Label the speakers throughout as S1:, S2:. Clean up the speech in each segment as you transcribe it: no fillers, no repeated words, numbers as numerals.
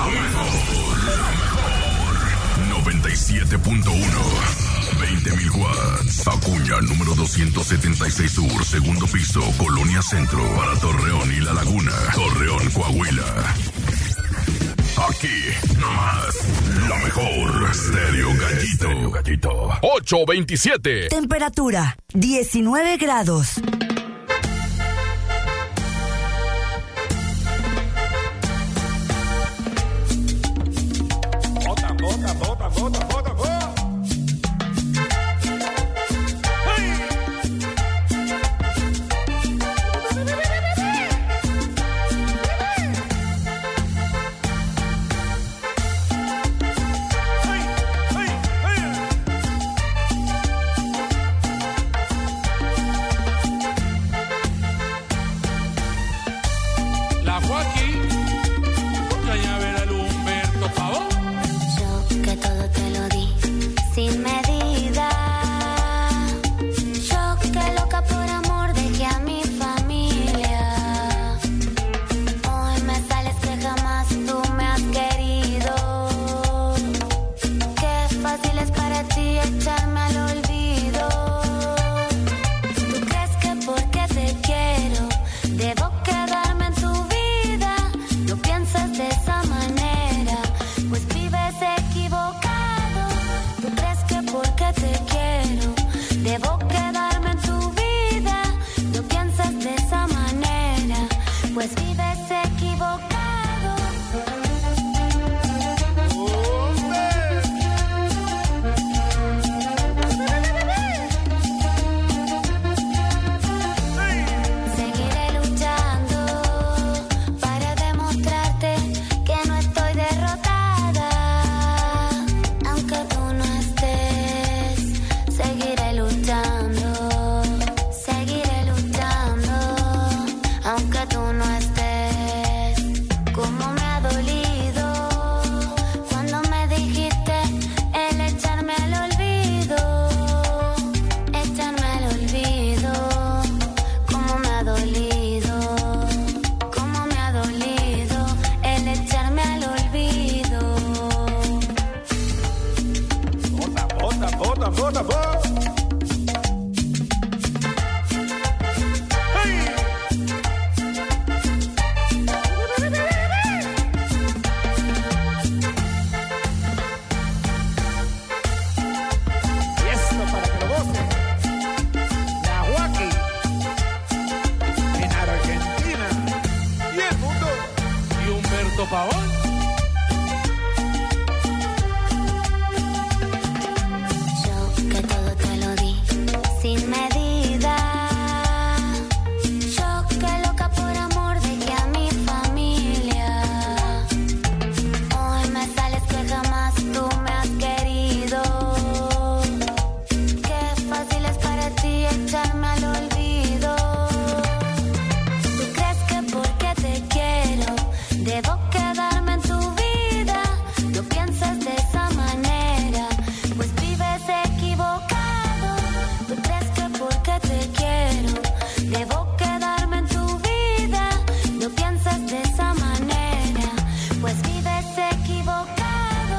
S1: 97.1. 20.000 watts. Acuña, número 276 Sur, segundo piso, Colonia Centro. Para Torreón y La Laguna. Torreón, Coahuila. Aquí, nomás, la mejor. Stereo Gallito. 8:27.
S2: Temperatura, 19 grados.
S3: Bota.
S4: La Joaquín, ya ver al Humberto Pavón.
S5: Yo que todo te lo di sin medida. Yo que loca por amor dejé a mi familia. Hoy me sales que jamás tú me has querido. Qué fácil es para ti echarme al olvido. ¿Tú crees que porque te quiero debo quedarme en tu vida? No piensas de esa manera, pues vives equivocado. ¿Tú crees que porque te quiero debo quedarme en tu vida? No piensas de esa manera, pues vives equivocado. Seguiré luchando para demostrarte que no estoy derrotada. Aunque tú no estés, seguiré luchando. Aunque tú no estés. Como me ha dolido cuando me dijiste el echarme al olvido. Como me ha dolido el echarme al olvido.
S3: Bota. Y esto para que lo gocen. La Joaquín en Argentina y el mundo.
S4: Y Humberto Pavón.
S5: Yo que todo te lo di sin medida. Yo que loca por amor dejé a mi familia. Hoy me sales que jamás tú me has querido. Qué fácil es para ti echarme al olvido. ¿Tú crees que porque te quiero debo quedarme en tu vida? No piensas de esa manera, pues vives equivocado. ¿Tú crees que porque te quiero debo quedarme en tu vida? No piensas de esa manera, pues vives equivocado.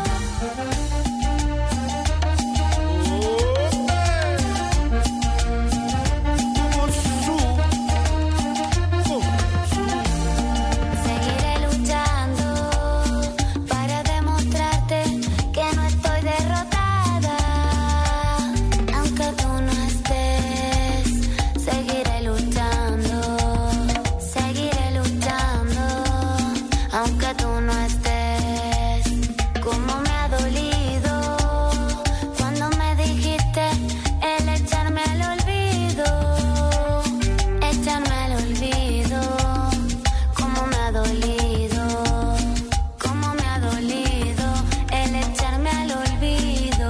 S5: Seguiré luchando para demostrarte que no estoy derrotada. Aunque tú no estés, seguiré luchando. Aunque tú no estés. Como me ha dolido cuando me dijiste el echarme al olvido. Como me ha dolido el echarme al olvido.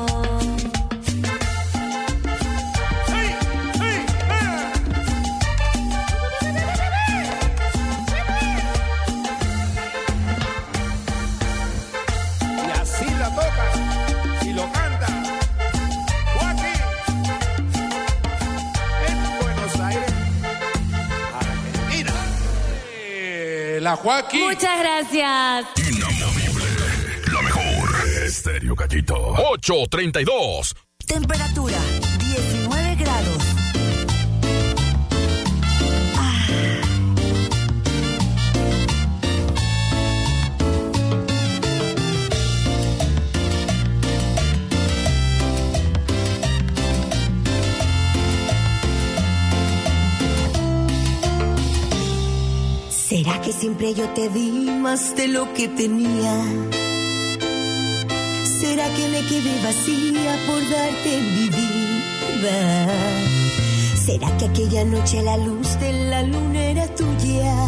S3: Y así la toca y lo canta Joaquín en Buenos Aires, Argentina.
S4: La Joaquín.
S2: Muchas gracias.
S1: Inamovible. Estéreo Gallito. 8:32.
S2: Temperatura 19 grados.
S6: ¿Será que siempre yo te di más de lo que tenía? ¿Será que me quedé vacía por darte mi vida? ¿Será que aquella noche la luz de la luna era tuya?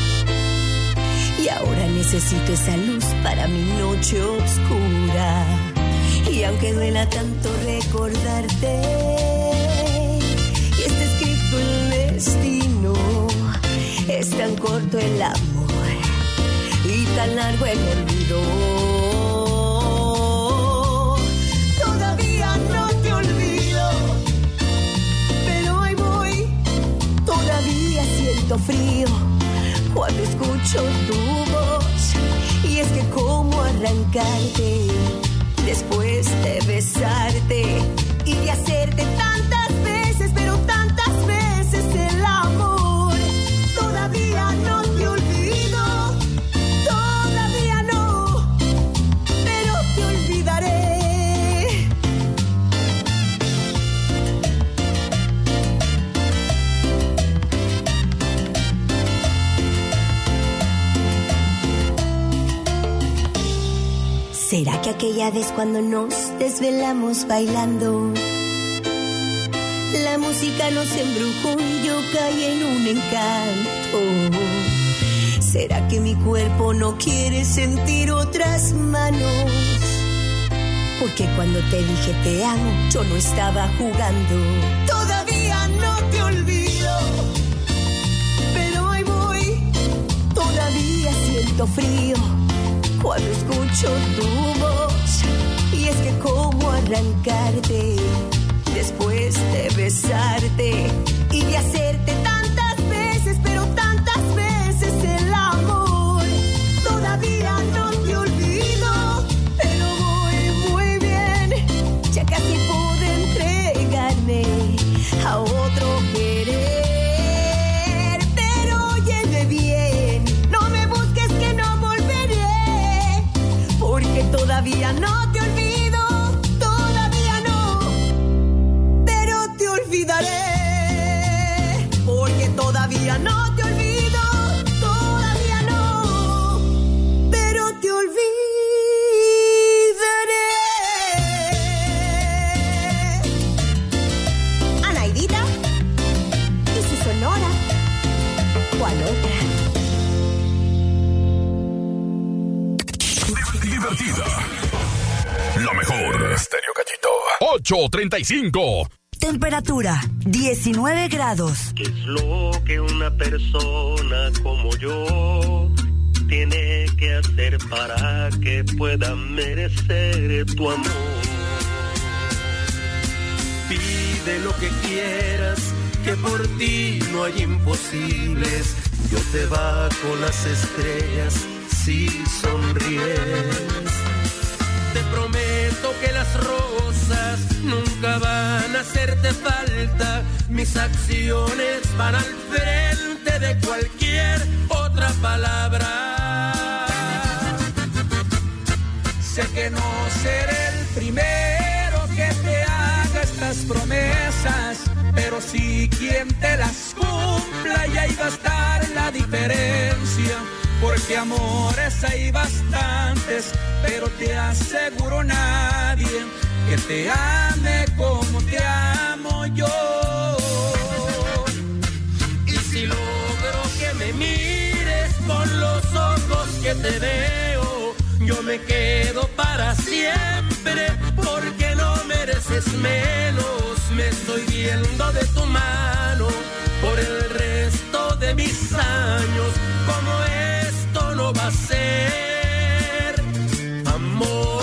S6: Y ahora necesito esa luz para mi noche oscura. Y aunque duela tanto recordarte, y está escrito el destino, es tan corto el amor y tan largo el olvido. Todavía no te olvido, pero ahí voy. Todavía siento frío cuando escucho tu voz. Y es que cómo arrancarte después de besarte y de hacerte tantas veces, pero tantas veces el amor. Todavía no te olvido, todavía no, pero te olvidaré. ¿Será que aquella vez cuando nos desvelamos bailando, la música nos embrujó y yo caí en un encanto? ¿Será que mi cuerpo no quiere sentir otras manos? Porque cuando te dije te amo, yo no estaba jugando. Todavía no te olvido, pero ahí voy. Todavía siento frío cuando escucho tu voz. Y es que cómo arrancarte después de besarte y de hacerte tantas veces, pero tantas veces el amor. Todavía no te olvido, pero voy muy bien. Ya casi pude entregarme a otro querer. Pero óyeme bien, no me busques que no volveré, porque todavía no te olvido. Olvidaré, porque todavía no te olvido, todavía no, pero te olvidaré. Anaidita y su sonora, ¿cuál otra?
S1: Divertida. La mejor. Estéreo Gallito. 8:35.
S2: Temperatura 19 grados.
S7: ¿Qué es lo que una persona como yo tiene que hacer para que pueda merecer tu amor? Pide lo que quieras, que por ti no hay imposibles. Yo te bajo las estrellas si sonríes. Te prometo que las rosas nunca van a hacerte falta. Mis acciones van al frente de cualquier otra palabra. Sé que no seré el primero que te haga estas promesas, pero sí quien te las cumpla, y ahí va a estar la diferencia. Porque amores hay bastantes, pero te aseguro nadie que te ame como te amo yo. Y si logro que me mires con los ojos que te veo, yo me quedo para siempre, porque no mereces menos. Me estoy viendo de tu mano por el resto de mis años. Como esto no va a ser amor.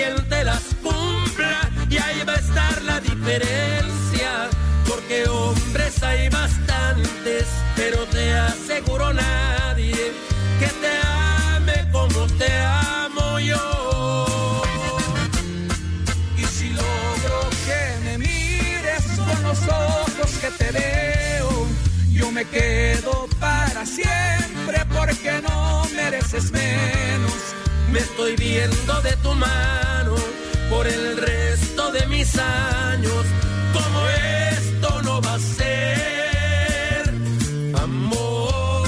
S7: te las cumpla y ahí va a estar la diferencia, porque hombres hay bastantes, pero te aseguro nadie que te ame como te amo yo.
S3: Y si logro que me mires con los ojos que te veo, yo me quedo para siempre porque no mereces menos.
S7: Me estoy viendo de tu mano por el resto de mis años. Como esto no va a ser amor.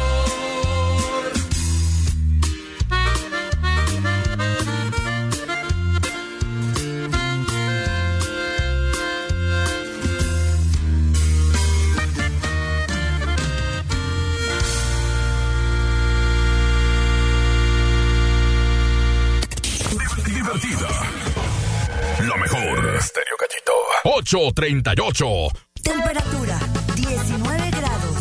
S1: Divertida. La mejor. Estéreo Cachito. 8:38.
S2: Temperatura 19 grados.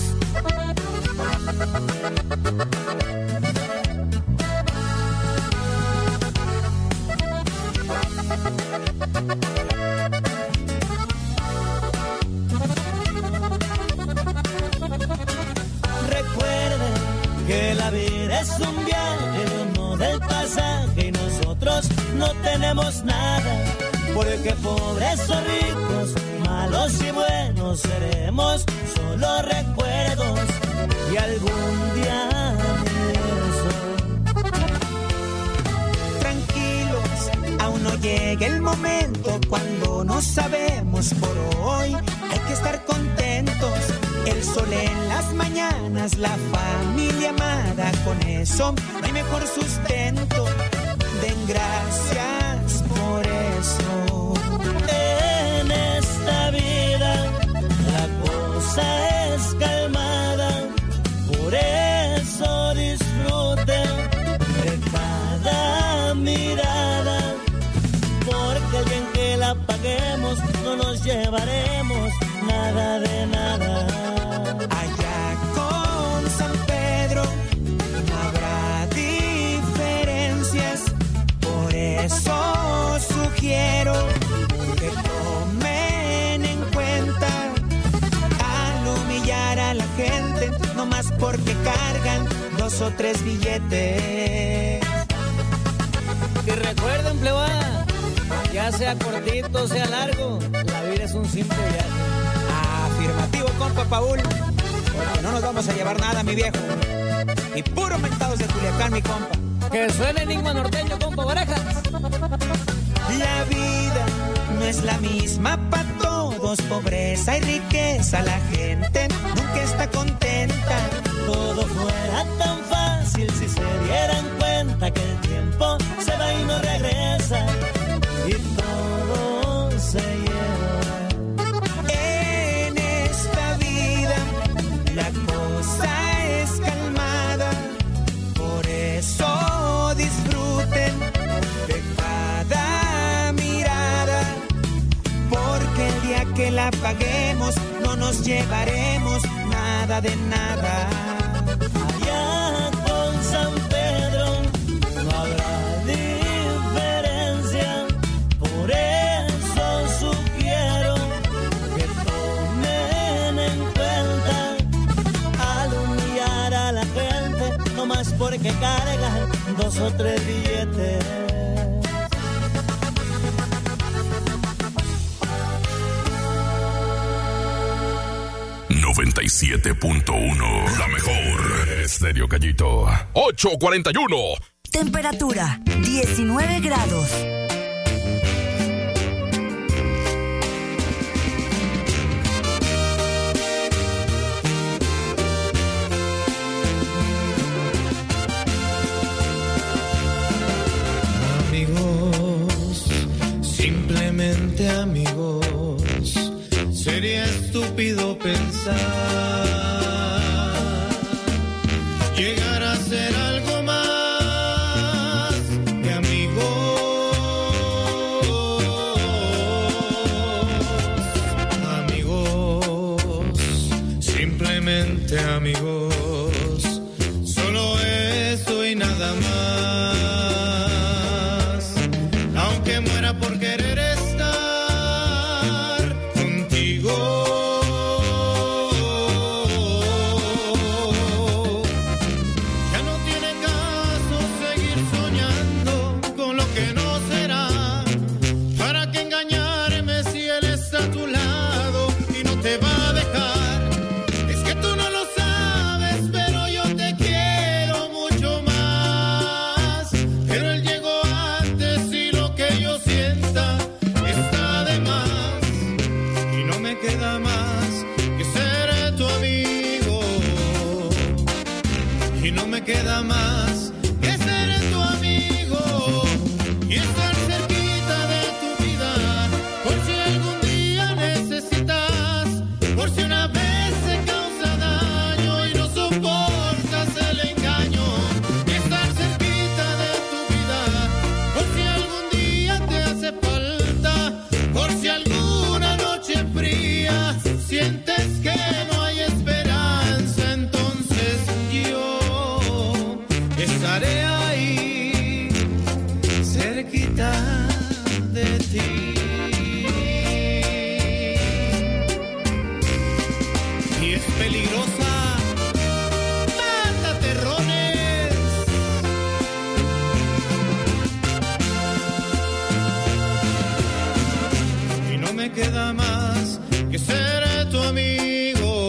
S8: Recuerden que la vida es un viaje, no del pasaje, y nosotros no tenemos nada, porque pobres o ricos, malos y buenos seremos solo recuerdos, y algún día eso.
S9: Tranquilos, aún no llega el momento cuando no sabemos por hoy, hay que estar contentos. El sol en las mañanas, la familia amada, con eso no hay mejor sustento. Den gracias por eso.
S8: En esta vida la cosa es calmada, por eso disfruten de cada mirada, porque el día en que la paguemos no nos llevaremos nada de nada.
S9: Allá con San Pedro no habrá diferencias, por eso sugiero que tomen en cuenta al humillar a la gente, no más porque cargan 2 o 3 billetes.
S8: Y recuerden, plebada, ya sea cortito o sea largo, la vida es un simple viaje.
S9: Afirmativo, compa Paul, porque no nos vamos a llevar nada, mi viejo. Y puro mentados de Culiacán, mi compa.
S8: Que suene enigma norteño, compa Barajas.
S9: La vida no es la misma para todos, pobreza y riqueza, la gente nunca está contenta.
S8: Todo fuera tan fácil si se dieran cuenta que el tiempo se va y no regresa, y todo se lleva.
S9: En esta vida la cosa es calmada, por eso disfruten de cada mirada, porque el día que la paguemos no nos llevaremos nada de nada.
S8: Allá con San Pedro no habrá diferencia, por eso sugiero que tomen en cuenta al humillar a la gente, no más porque cargan 2 o 3 billetes.
S1: 97.1, la mejor. Estéreo Callito. 8:41.
S2: Temperatura 19 grados.
S10: Amigos, simplemente amigos, sería estúpido pensar llegar a ser algo más que amigos. Amigos, simplemente amigos, solo eso y nada más. muera por querer estar contigo. Ya no tiene caso seguir soñando con lo que no será. ¿Para qué engañarme si él está a tu lado y no te va a dejar? Es que tú no lo sabes, pero yo te quiero mucho más. Pero él llegó antes y lo que yo sienta está de más. Y no me queda más que ser tu amigo. Y no me queda más que ser tu amigo. Y estar cerquita de tu vida, por si algún día necesitas, por si una vez se causa daño y no soportas el engaño. Y estar cerquita de tu vida, por si algún día te hace falta, por si alguna noche fría sientes que no hay esperanza, entonces yo estaré ahí cerquita de ti. Y es peligrosa, mata terrones. Y no me queda más que ser tu amigo.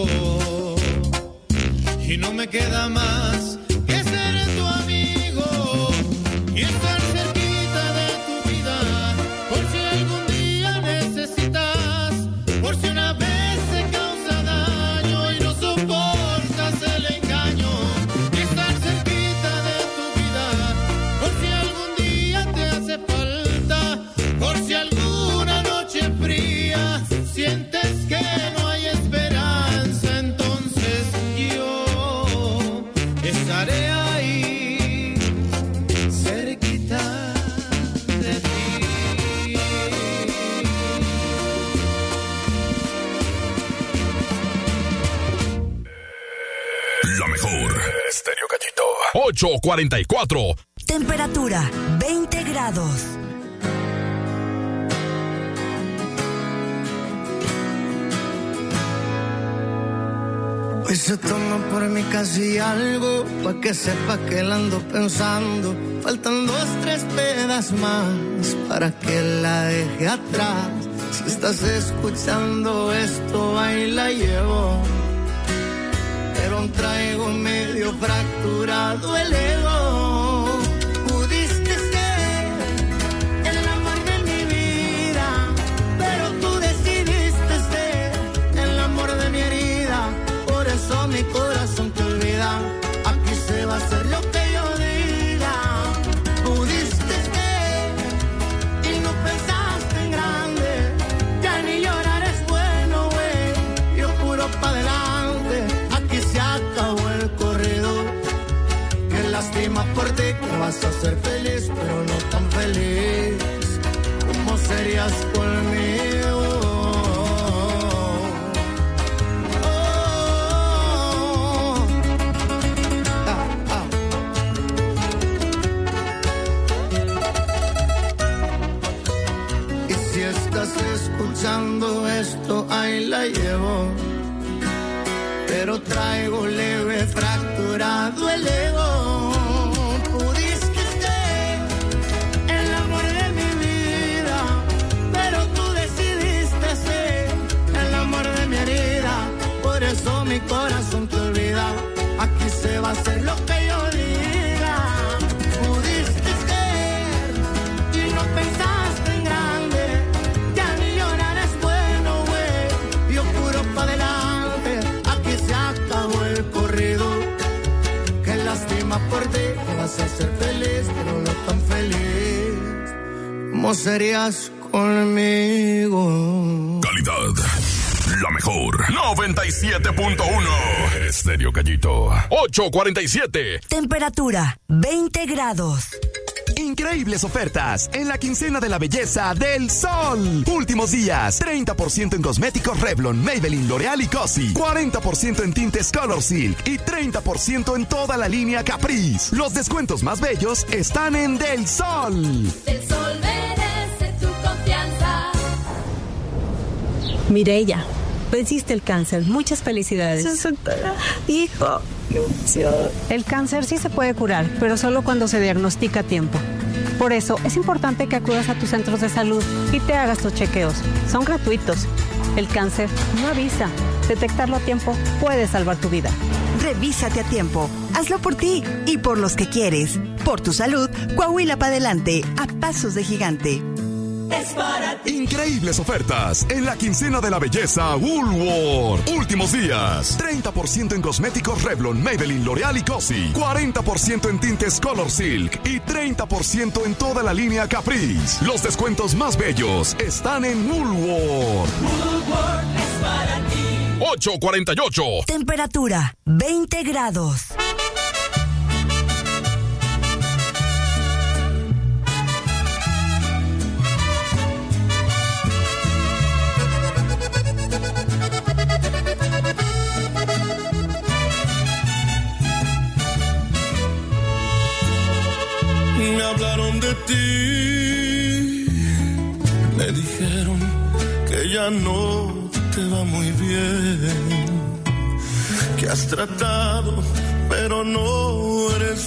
S10: Y no me queda más que ser tu amigo. Y estar cerquita de tu vida, por si algún día necesitas, por si una vez se causa daño y no soportas el engaño. Y estar cerquita de tu vida, por si algún día te hace falta, por si alguna noche fría sientes que no hay esperanza, entonces yo estaré ahí cerquita de ti.
S1: La mejor. Estéreo Gallito. 844.
S2: Temperatura 20 grados.
S11: Hoy se toma por mí casi algo, pa' que sepa que la ando pensando. Faltan 2, 3 pedas más para que la deje atrás. Si estás escuchando esto, ahí la llevo. Pero traigo medio fracturado el ego. Pudiste ser el amor de mi vida, pero tú decidiste ser el amor de mi herida. Por eso mi corazón te olvida. Aquí se va a hacer lo que yo diga. Pudiste ser y no pensaste en grande. Ya ni llorar es bueno, güey. Yo puro pa' adelante. Aquí se acabó el corrido. Qué lástima por ti, que vas a ser feliz, pero no tan feliz como serías conmigo. Escuchando esto, ahí la llevo, pero traigo leve fracturado el ego. Pudiste ser el amor de mi vida, pero tú decidiste ser el amor de mi herida. Por eso mi corazón te olvida. Aquí se va a hacer lo que yo diga. Pudiste ser y no pensaste en grande. Por ti, que vas a ser feliz, pero no tan feliz como serías conmigo.
S1: Calidad, la mejor. 97.1. Estéreo Gallito. 847.
S2: Temperatura 20 grados.
S12: Increíbles ofertas en la quincena de la belleza del Sol. Últimos días, 30% en cosméticos Revlon, Maybelline, L'Oreal y Cosi. 40% en tintes Color Silk y 30% en toda la línea Caprice. Los descuentos más bellos están en Del Sol.
S5: Del Sol merece tu
S13: Mireya, venciste el cáncer. Muchas felicidades.
S14: Hijo, qué emoción.
S13: El cáncer sí se puede curar, pero solo cuando se diagnostica a tiempo. Por eso es importante que acudas a tus centros de salud y te hagas tus chequeos. Son gratuitos. El cáncer no avisa. Detectarlo a tiempo puede salvar tu vida.
S2: Revísate a tiempo. Hazlo por ti y por los que quieres. Por tu salud, Coahuila para adelante, a pasos de gigante.
S12: Es para ti. Increíbles ofertas en la quincena de la belleza Woolworth. Últimos días. 30% en cosméticos Revlon, Maybelline, L'Oreal y Cosi. 40% en tintes Color Silk. Y 30% en toda la línea Caprice. Los descuentos más bellos están en Woolworth.
S10: Woolworth es para ti.
S1: 8:48.
S2: Temperatura 20 grados.
S15: Me hablaron de ti, me dijeron que ya no te va muy bien, que has tratado pero no eres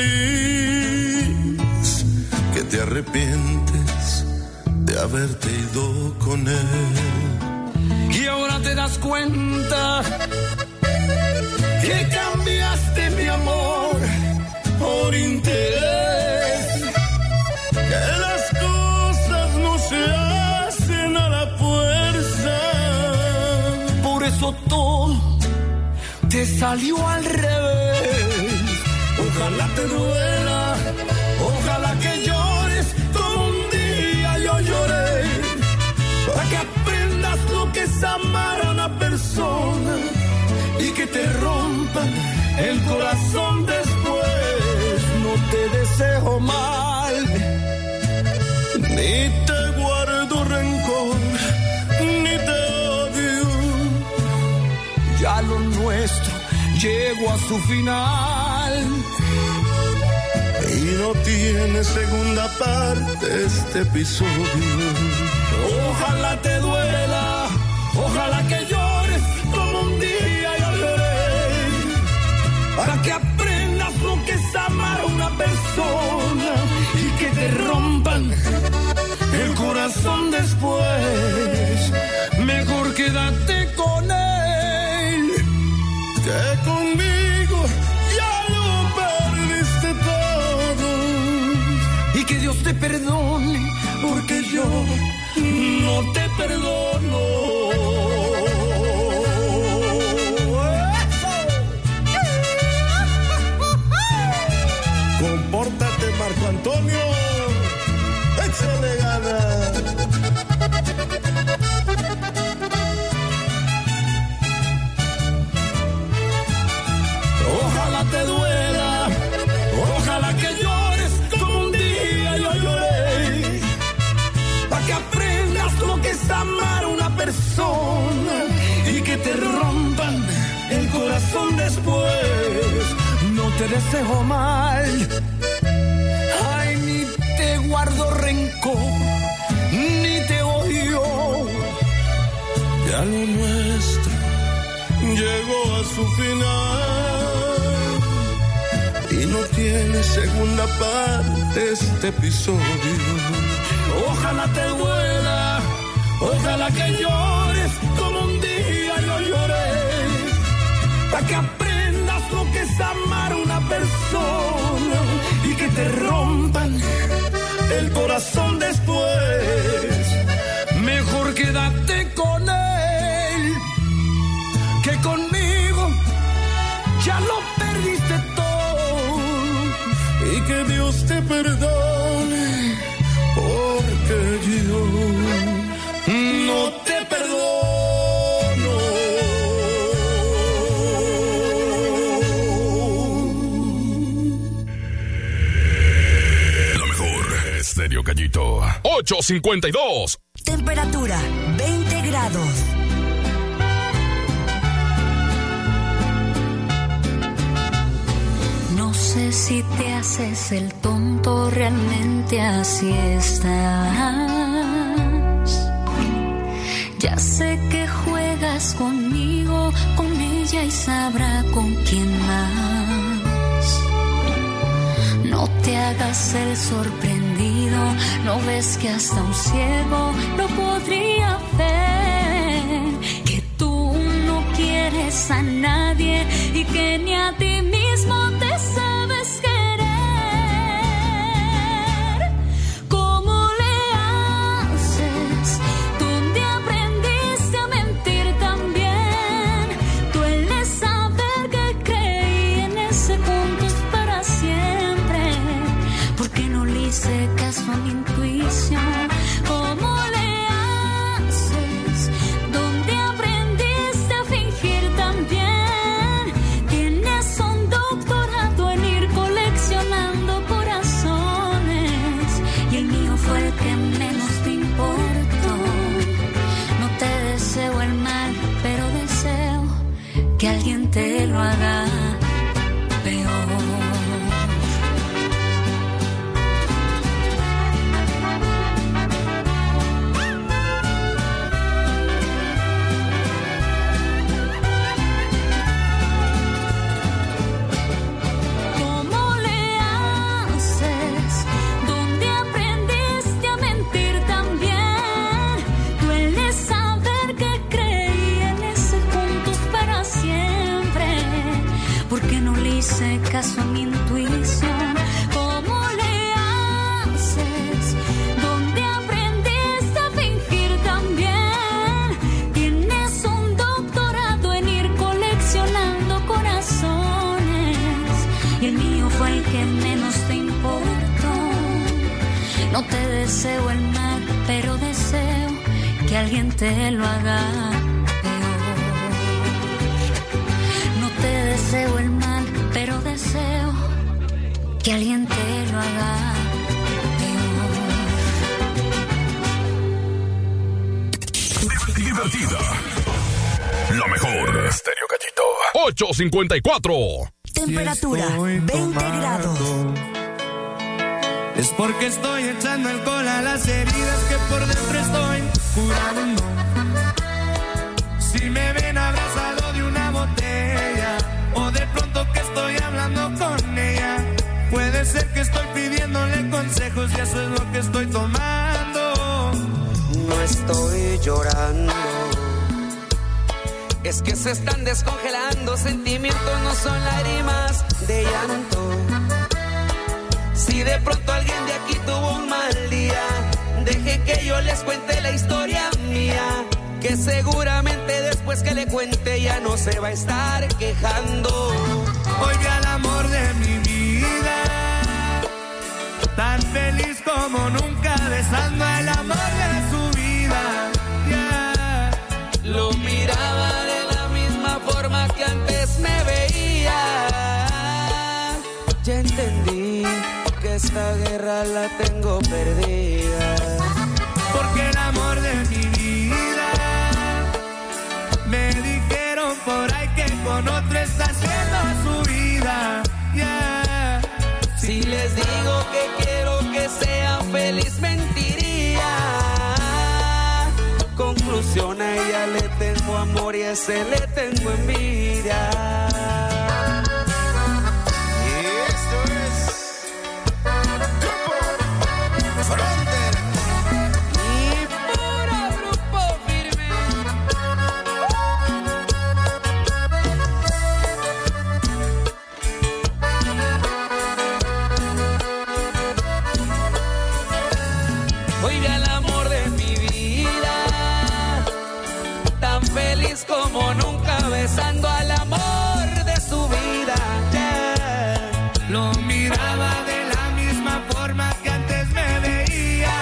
S15: feliz, que te arrepientes de haberte ido con él.
S3: Y ahora te das cuenta que cambiaste mi amor por interés,
S15: que las cosas no se hacen a la fuerza.
S3: Por eso todo te salió al revés. Ojalá te duela, ojalá que llores como un día yo lloré, para que aprendas lo que es amar a una persona y que te rompan el corazón después. No te deseo mal,
S15: ni te guardo rencor, ni te odio.
S3: Ya lo nuestro llegó a su final
S15: y no tiene segunda parte este episodio.
S3: Ojalá te duela, ojalá que llores como un día yo lloré, para que aprendas lo que es amar a una persona y que te rompan el corazón después. Mejor quédate con él,
S15: que conmigo ya lo perdiste todo,
S3: y que Dios te perdone porque yo no te perdono.
S15: Compórtate, Marco Antonio. Échale ganas.
S3: Ojalá te duela, ojalá que llores como un día yo lloré, para que aprendas lo que es amar a una persona y que te rompan el corazón después. No te deseo mal, ay, ni te guardo rencor, ni te odio.
S15: Ya lo nuestro llegó a su final y no tiene segunda parte este episodio.
S3: Ojalá te duela, ojalá que llores como un día yo lloré, para que aprendas lo que es amar a una persona y que te rompan el corazón después. Mejor quédate con él, que conmigo ya lo perdiste todo,
S15: y que Dios te perdone porque yo
S3: no te perdono.
S1: La mejor Estéreo Gallito. 8:52.
S2: Temperatura 20 grados.
S5: No sé si te haces el tonto, realmente así estás. Ya sé que estás conmigo, con ella y sabrá con quién más. No te hagas el sorprendido, no ves que hasta un ciego lo podría ver, que tú no quieres a nadie y que ni a ti mismo te sabes querer. ¿Cómo le haces? ¿Dónde aprendiste a mentir también? Duele saber que creí en ese juntos para siempre, porque no le hice caso a mi intuición. ¿Cómo le haces? ¿Dónde aprendiste a fingir también? Tienes un doctorado en ir coleccionando corazones y el mío fue el que menos te importó. No te deseo el mal, pero deseo que alguien te lo haga peor. ¿Cómo le haces? ¿Dónde aprendiste a mentir también? Duele saber que creí en ese juntos para siempre, porque no le hice caso a mi intuición. ¿Cómo le haces? ¿Dónde aprendiste a fingir también? Tienes un doctorado en ir coleccionando corazones y el mío fue el que menos te importó. No te deseo el mal, pero deseo que alguien te lo haga peor. No te deseo el mal, pero deseo que alguien te lo haga
S1: Divertida. La mejor. Estéreo Gallito. 854.
S2: Temperatura 20 grados.
S10: Es porque estoy echando alcohol a las heridas que por dentro estoy curando. Si me ven abrazado de una botella o de pronto que estoy hablando con ella, puede ser que estoy pidiéndole consejos y eso es lo que estoy tomando.
S16: No estoy llorando, es que se están descongelando. Sentimientos no son lágrimas de llanto. Si de pronto alguien de aquí tuvo un mal día, deje que yo les cuente la historia mía, que seguramente después que le cuente ya no se va a estar quejando.
S10: Hoy vi al amor de mi vida, tan feliz como nunca, besando al amor de su vida. Yeah.
S16: Lo miraba de la misma forma que antes me veía. Ya entendí que esta guerra la tengo perdida,
S10: porque el amor de mi vida, me dijeron por ahí que con otro está haciendo su vida. Yeah.
S16: Si les digo que quiero que sean feliz, mentiría. Conclusión, a ella le tengo amor y a ese le tengo envidia. Como nunca, besando al amor de su vida. Yeah.
S10: Lo miraba de la misma forma que antes me veía,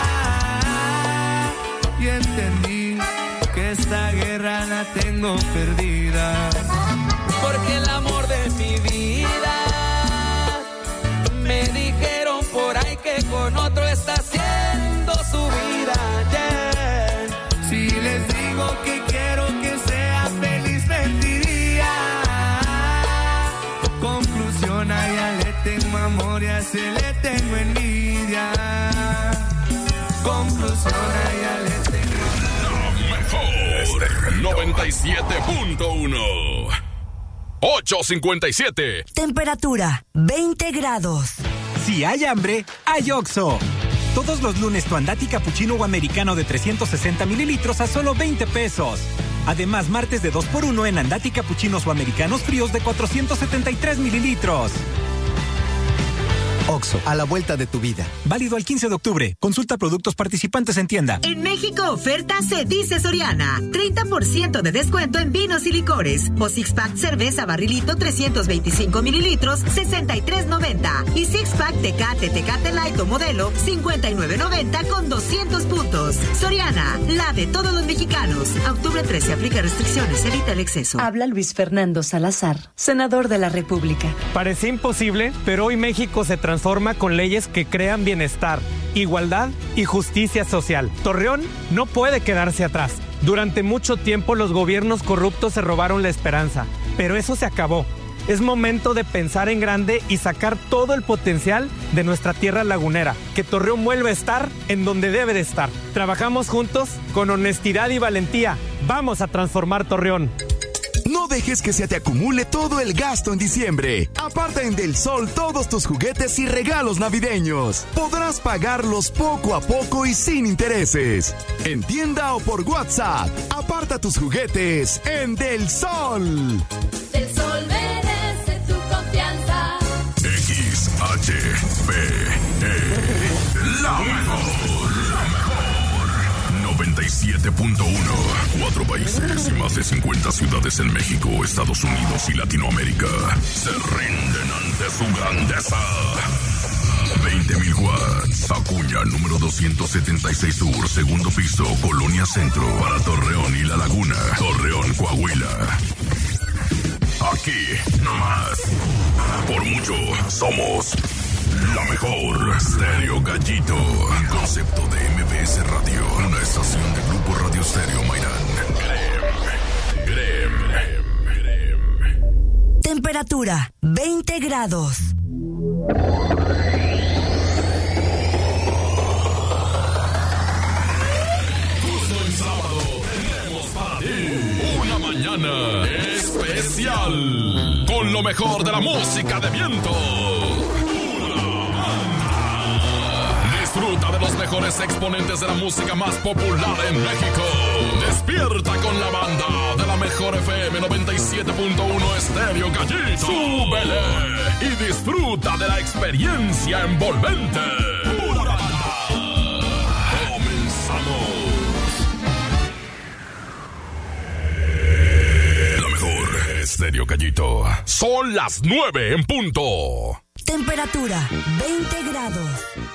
S10: y entendí que esta guerra la tengo perdida,
S16: porque el amor de mi vida, me dijeron por ahí que con otro está haciendo su vida. Yeah.
S10: Si les digo que quiero que sea feliz, mentiría. Conclusión, a ella le tengo amor y a ese le tengo envidia. Conclusión, a ella le tengo amor.
S1: Lo mejor. 97.1. 8:57.
S2: Temperatura 20 grados.
S17: Si hay hambre, hay OXXO. Todos los lunes tu Andati Cappuccino o Americano de 360 mililitros a solo 20 pesos. Además, martes de 2x1 en Andati Cappuccinos o Americanos fríos de 473 mililitros.
S18: OXXO, a la vuelta de tu vida.
S17: Válido al 15 de octubre. Consulta productos participantes en tienda.
S19: En México, oferta se dice Soriana. 30% de descuento en vinos y licores. O six-pack cerveza barrilito 325 mililitros, 63.90. Y six-pack Tecate Light o modelo, 59.90 con 200 puntos. Soriana, la de todos los mexicanos. A octubre 13, aplica restricciones, evita el exceso.
S20: Habla Luis Fernando Salazar, senador de la República.
S21: Parecía imposible, pero hoy México se transforma con leyes que crean bienestar, igualdad y justicia social. Torreón no puede quedarse atrás. Durante mucho tiempo los gobiernos corruptos se robaron la esperanza, pero eso se acabó. Es momento de pensar en grande y sacar todo el potencial de nuestra tierra lagunera. Que Torreón vuelva a estar en donde debe de estar. Trabajamos juntos con honestidad y valentía. Vamos a transformar Torreón.
S12: No dejes que se te acumule todo el gasto en diciembre. Aparta en Del Sol todos tus juguetes y regalos navideños. Podrás pagarlos poco a poco y sin intereses. En tienda o por WhatsApp. Aparta tus juguetes en Del Sol.
S5: Del Sol merece tu confianza.
S1: XHPE. La mejor. 97.1. 4 países y más de 50 ciudades en México, Estados Unidos y Latinoamérica se rinden ante su grandeza. 20.000 watts. Acuña, número 276 Sur, segundo piso, Colonia Centro, para Torreón y La Laguna. Torreón, Coahuila. Aquí, nomás. Por mucho, somos la mejor. Stereo Gallito. Un concepto de MBS Radio. Una estación de Grupo Radio Stereo Mairán. Grem.
S2: Temperatura 20 grados.
S1: Justo el sábado tenemos para ti una mañana especial con lo mejor de la música de viento. Disfruta de los mejores exponentes de la música más popular en México. Despierta con la banda de la mejor FM 97.1 Stereo Gallito. ¡Súbele! Y disfruta de la experiencia envolvente. ¡Pura banda! ¡Comenzamos! La mejor Stereo Gallito. Son las 9 en punto.
S2: Temperatura 20 grados.